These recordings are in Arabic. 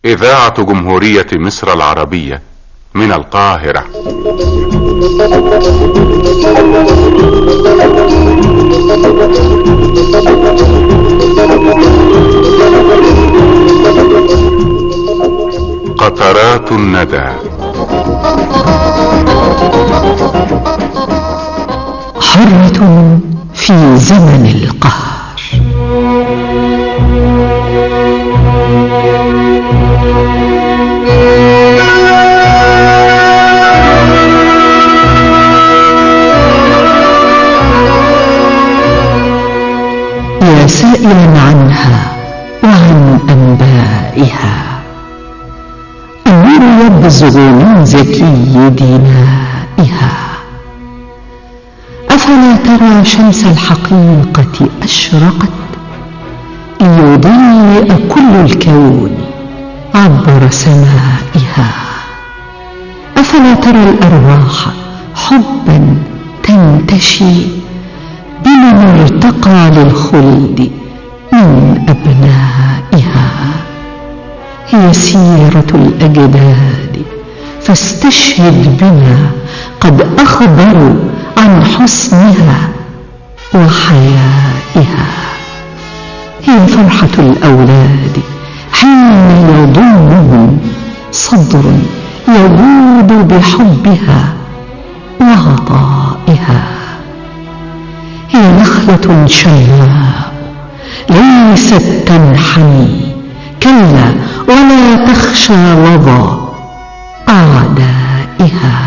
إذاعة جمهورية مصر العربية من القاهرة. قطرات الندى. حرة في زمن القهر. يا سائلا عنها وعن أنبائها، النور يبزغ من زكي دمائها. أفلا ترى شمس الحقيقة أشرقت ليضيء كل الكون عبر سمائها؟ أفلا ترى الأرواح حبا تنتشي بمن ارتقى للخلد من أبنائها؟ هي سيرة الأجداد فاستشهد بما قد أخبروا عن حسنها وحيائها. هي فرحة الأولاد حين يضمهم صدر يجود بحبها وعطائها. هي نخلة شياء ليست تنحني، كلا ولا تخشى وضى أعدائها.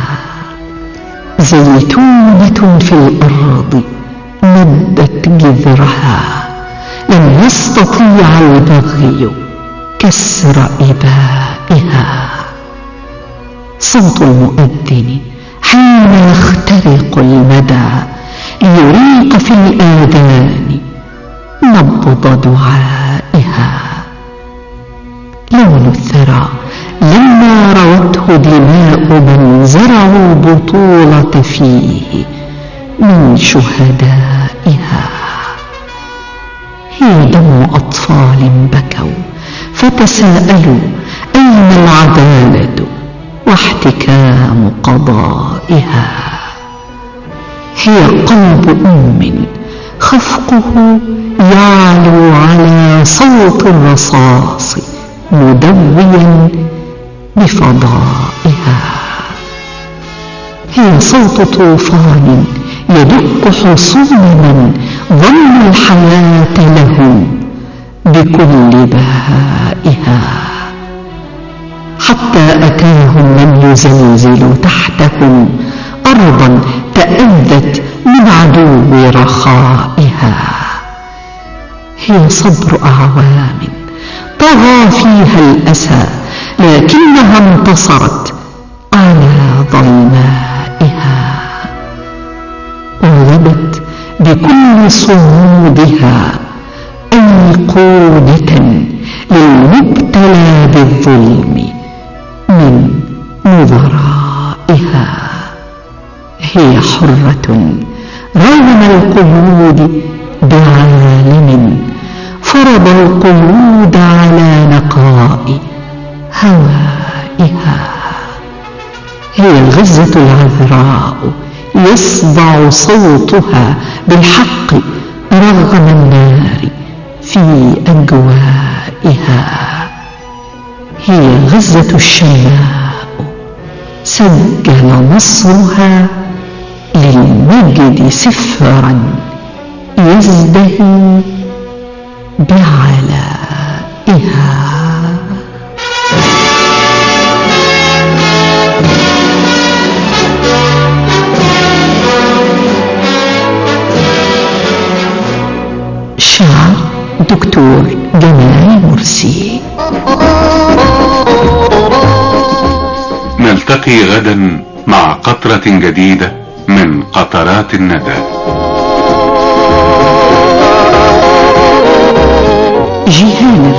زيتونة في الأرض مدت جذرها، لم يستطيع البغي كسر إبائها. صوت المؤذن حين يخترق المدى ليريق في الآذان نبض دعائها. لون الثرى لما روته دماء من زرعوا البطولة فيه من شهدائها. هي دم أطفال بكوا فتساءلوا أين العدالة واحتكام قضائها. هي قلب أم خفقه يعلو على صوت الرصاص مدويا بفضائها. هي صوت طوفان يدق حصون من ظن الحياة له بكل بهائها، حتى أتاهم من يزلزل تحتهم أرضا تأذت من عدو رخائها. هي صبر أعوام طغى فيها الأسى لكنها انتصرت على ظلمائها، وغدت بكل صمودها أيقونة للمبتلى بالظلم من نظرائها. هي حرة رغم القيود بعالم فرض القيود على نقاء هوائها. هي الغزة العذراء يصدع صوتها بالحق رغم النار في أجوائها. هي غزة الشيماء سجل نصرها للمجد سفرا يزدهي بعلائها. شعر دكتور جمال مرسي. نلتقي غدا مع قطرة جديدة من قطرات الندى. جيهان